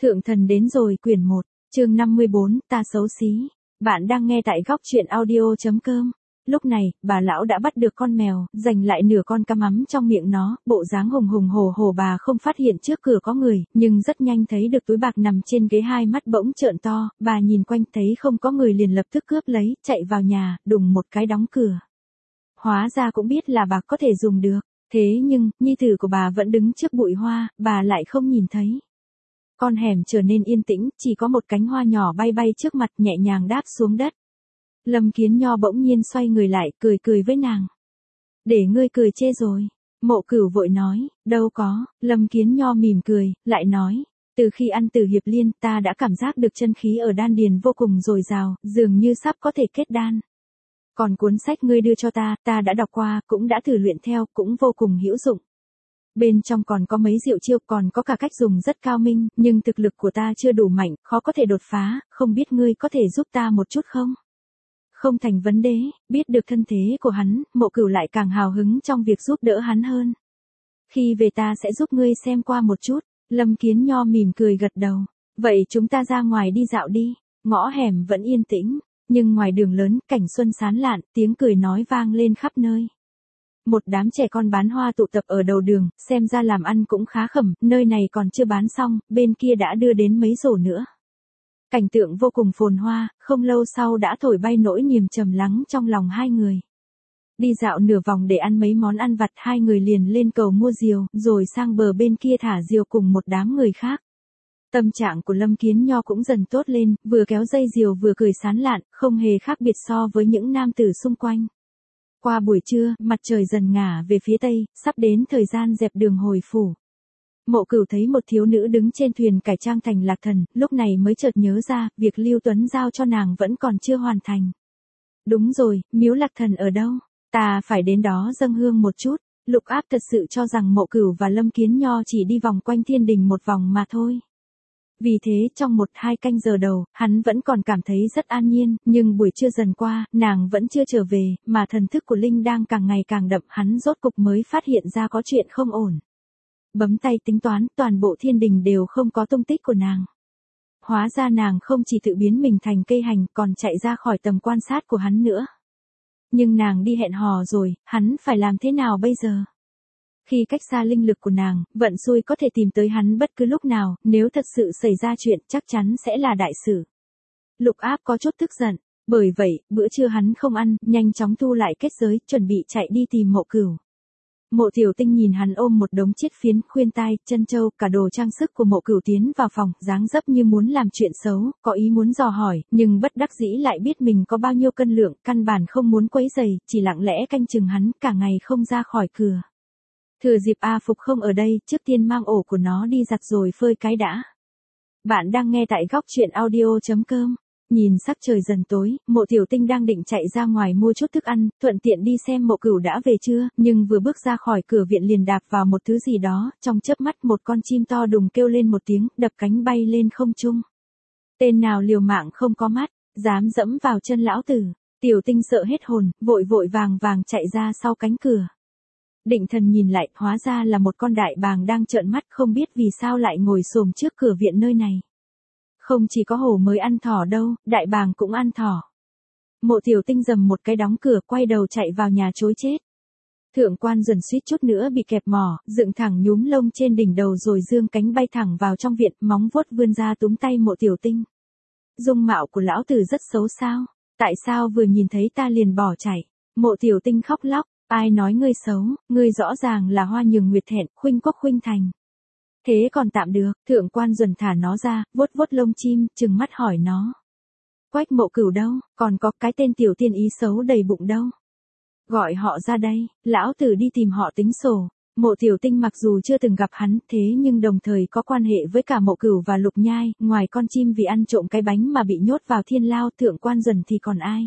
Thượng thần đến rồi quyển 1, chương 54, ta xấu xí. Bạn đang nghe tại góc truyện audio.com. Lúc này, bà lão đã bắt được con mèo, giành lại nửa con cá mắm trong miệng nó, bộ dáng hùng hùng hổ hổ bà không phát hiện trước cửa có người, nhưng rất nhanh thấy được túi bạc nằm trên ghế, hai mắt bỗng trợn to, bà nhìn quanh thấy không có người liền lập tức cướp lấy, chạy vào nhà, đùng một cái đóng cửa. Hóa ra cũng biết là bạc có thể dùng được, thế nhưng, nhi tử của bà vẫn đứng trước bụi hoa, bà lại không nhìn thấy. Con hẻm trở nên yên tĩnh, chỉ có một cánh hoa nhỏ bay bay trước mặt nhẹ nhàng đáp xuống đất. Lâm Kiến Nho bỗng nhiên xoay người lại, cười cười với nàng. Để ngươi cười chê rồi. Mộ Cửu vội nói, đâu có. Lâm Kiến Nho mỉm cười, lại nói, từ khi ăn Tử Hiệp Liên ta đã cảm giác được chân khí ở đan điền vô cùng dồi dào, dường như sắp có thể kết đan. Còn cuốn sách ngươi đưa cho ta đã đọc qua, cũng đã thử luyện theo, cũng vô cùng hữu dụng. Bên trong còn có mấy diệu chiêu, còn có cả cách dùng rất cao minh, nhưng thực lực của ta chưa đủ mạnh, khó có thể đột phá, không biết ngươi có thể giúp ta một chút không? Không thành vấn đề, biết được thân thế của hắn, Mộ Cửu lại càng hào hứng trong việc giúp đỡ hắn hơn. Khi về ta sẽ giúp ngươi xem qua một chút. Lâm Kiến Nho mỉm cười gật đầu. Vậy chúng ta ra ngoài đi dạo đi. Ngõ hẻm vẫn yên tĩnh, nhưng ngoài đường lớn, cảnh xuân sán lạn, tiếng cười nói vang lên khắp nơi. Một đám trẻ con bán hoa tụ tập ở đầu đường, xem ra làm ăn cũng khá khẩm, nơi này còn chưa bán xong, bên kia đã đưa đến mấy rổ nữa. Cảnh tượng vô cùng phồn hoa, không lâu sau đã thổi bay nỗi niềm trầm lắng trong lòng hai người. Đi dạo nửa vòng để ăn mấy món ăn vặt, hai người liền lên cầu mua diều, rồi sang bờ bên kia thả diều cùng một đám người khác. Tâm trạng của Lâm Kiến Nho cũng dần tốt lên, vừa kéo dây diều vừa cười sán lạn, không hề khác biệt so với những nam tử xung quanh. Qua buổi trưa, mặt trời dần ngả về phía tây, sắp đến thời gian dẹp đường hồi phủ. Mộ Cửu thấy một thiếu nữ đứng trên thuyền cải trang thành lạc thần, lúc này mới chợt nhớ ra, việc Lưu Tuấn giao cho nàng vẫn còn chưa hoàn thành. Đúng rồi, miếu lạc thần ở đâu? Ta phải đến đó dâng hương một chút. Lục Áp thật sự cho rằng Mộ Cửu và Lâm Kiến Nho chỉ đi vòng quanh thiên đình một vòng mà thôi. Vì thế trong 1-2 canh giờ đầu, hắn vẫn còn cảm thấy rất an nhiên, nhưng buổi trưa dần qua, nàng vẫn chưa trở về, mà thần thức của Linh đang càng ngày càng đậm, hắn rốt cục mới phát hiện ra có chuyện không ổn. Bấm tay tính toán, toàn bộ thiên đình đều không có tung tích của nàng. Hóa ra nàng không chỉ tự biến mình thành cây hành, còn chạy ra khỏi tầm quan sát của hắn nữa. Nhưng nàng đi hẹn hò rồi, hắn phải làm thế nào bây giờ? Khi cách xa linh lực của nàng, vận xui có thể tìm tới hắn bất cứ lúc nào, nếu thật sự xảy ra chuyện chắc chắn sẽ là đại sự. Lục Áp có chút tức giận, bởi vậy, bữa trưa hắn không ăn, nhanh chóng thu lại kết giới, chuẩn bị chạy đi tìm Mộ Cửu. Mộ Tiểu Tinh nhìn hắn ôm một đống chiết phiến, khuyên tai, chân châu, cả đồ trang sức của Mộ Cửu tiến vào phòng, dáng dấp như muốn làm chuyện xấu, có ý muốn dò hỏi, nhưng bất đắc dĩ lại biết mình có bao nhiêu cân lượng, căn bản không muốn quấy rầy, chỉ lặng lẽ canh chừng hắn, cả ngày không ra khỏi cửa. Thừa dịp A Phục không ở đây, trước tiên mang ổ của nó đi giặt rồi phơi cái đã. Bạn đang nghe tại góc truyện audio.com. Nhìn sắc trời dần tối, Mộ Tiểu Tinh đang định chạy ra ngoài mua chút thức ăn, thuận tiện đi xem Mộ Cửu đã về chưa, nhưng vừa bước ra khỏi cửa viện liền đạp vào một thứ gì đó, trong chớp mắt một con chim to đùng kêu lên một tiếng, đập cánh bay lên không trung. Tên nào liều mạng không có mắt, dám dẫm vào chân lão tử. Tiểu Tinh sợ hết hồn, vội vội vàng vàng chạy ra sau cánh cửa. Định thần nhìn lại, hóa ra là một con đại bàng đang trợn mắt, không biết vì sao lại ngồi xổm trước cửa viện nơi này. Không chỉ có hổ mới ăn thỏ đâu, đại bàng cũng ăn thỏ. Mộ Tiểu Tinh dầm một cái đóng cửa, quay đầu chạy vào nhà trối chết. Thượng Quan Duẩn suýt chút nữa bị kẹp mỏ, dựng thẳng nhúm lông trên đỉnh đầu rồi dương cánh bay thẳng vào trong viện, móng vuốt vươn ra túm tay Mộ Tiểu Tinh. Dung mạo của lão tử rất xấu sao? Tại sao vừa nhìn thấy ta liền bỏ chạy? Mộ Tiểu Tinh khóc lóc, ai nói ngươi xấu, ngươi rõ ràng là Hoa Nhường Nguyệt Thẹn, khuynh quốc khuynh thành. Thế còn tạm được, Thượng Quan Duẩn thả nó ra, vuốt vuốt lông chim, trừng mắt hỏi nó. Quách Mộ Cửu đâu, còn có cái tên tiểu tiên ý xấu đầy bụng đâu. Gọi họ ra đây, lão tử đi tìm họ tính sổ. Mộ Tiểu Tinh mặc dù chưa từng gặp hắn, thế nhưng đồng thời có quan hệ với cả Mộ Cửu và Lục Nhai, ngoài con chim vì ăn trộm cái bánh mà bị nhốt vào thiên lao, Thượng Quan Duẩn thì còn ai.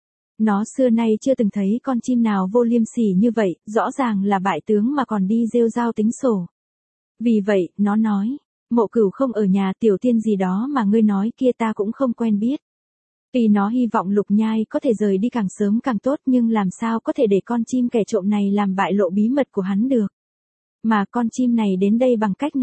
Nó xưa nay chưa từng thấy con chim nào vô liêm sỉ như vậy, rõ ràng là bại tướng mà còn đi rêu rao tính sổ. Vì vậy, nó nói, Mộ Cửu không ở nhà, tiểu tiên gì đó mà ngươi nói kia ta cũng không quen biết. Vì nó hy vọng Lục Nhai có thể rời đi càng sớm càng tốt, nhưng làm sao có thể để con chim kẻ trộm này làm bại lộ bí mật của hắn được. Mà con chim này đến đây bằng cách nào?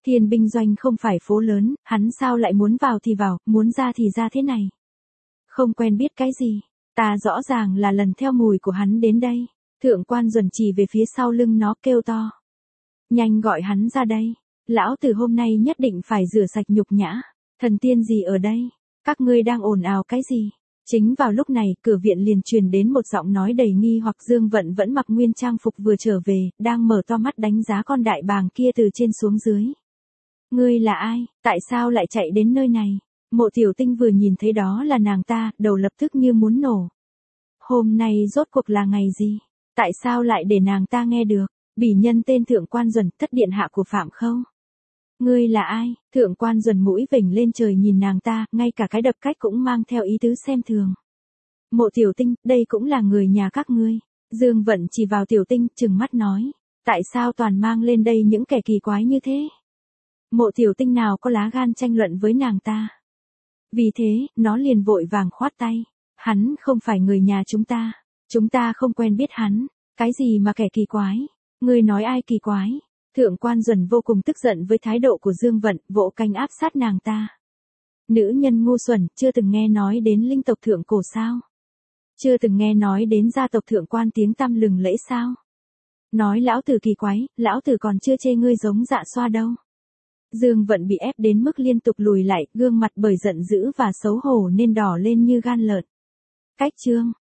Thiên binh doanh không phải phố lớn, hắn sao lại muốn vào thì vào, muốn ra thì ra thế này. Không quen biết cái gì, ta rõ ràng là lần theo mùi của hắn đến đây. Thượng quan Duẩn chỉ về phía sau lưng nó kêu to. Nhanh gọi hắn ra đây, lão tử hôm nay nhất định phải rửa sạch nhục nhã. Thần tiên gì ở đây? Các ngươi đang ồn ào cái gì? Chính vào lúc này, cửa viện liền truyền đến một giọng nói đầy nghi hoặc. Dương Vận vẫn mặc nguyên trang phục vừa trở về, đang mở to mắt đánh giá con đại bàng kia từ trên xuống dưới. Ngươi là ai? Tại sao lại chạy đến nơi này? Mộ Tiểu Tinh vừa nhìn thấy đó là nàng ta, đầu lập tức như muốn nổ. Hôm nay rốt cuộc là ngày gì? Tại sao lại để nàng ta nghe được? Bỉ nhân tên Thượng quan Duẩn, thất điện hạ của Phạm Khâu. Ngươi là ai? Thượng quan Duẩn mũi vểnh lên trời nhìn nàng ta, ngay cả cái đập cách cũng mang theo ý tứ xem thường. Mộ Tiểu Tinh, đây cũng là người nhà các ngươi. Dương Vận chỉ vào Tiểu Tinh, trừng mắt nói. Tại sao toàn mang lên đây những kẻ kỳ quái như thế? Mộ Tiểu Tinh nào có lá gan tranh luận với nàng ta. Vì thế, nó liền vội vàng khoát tay. Hắn không phải người nhà chúng ta không quen biết hắn. Cái gì mà kẻ kỳ quái? Ngươi nói ai kỳ quái? Thượng quan Duẩn vô cùng tức giận với thái độ của Dương Vận, vỗ cánh áp sát nàng ta. Nữ nhân ngu xuẩn, chưa từng nghe nói đến linh tộc thượng cổ sao? Chưa từng nghe nói đến gia tộc thượng quan tiếng tăm lừng lẫy sao? Nói lão tử kỳ quái, lão tử còn chưa chê ngươi giống Dạ Xoa đâu. Dương Vận bị ép đến mức liên tục lùi lại, gương mặt bởi giận dữ và xấu hổ nên đỏ lên như gan lợn. Cách chương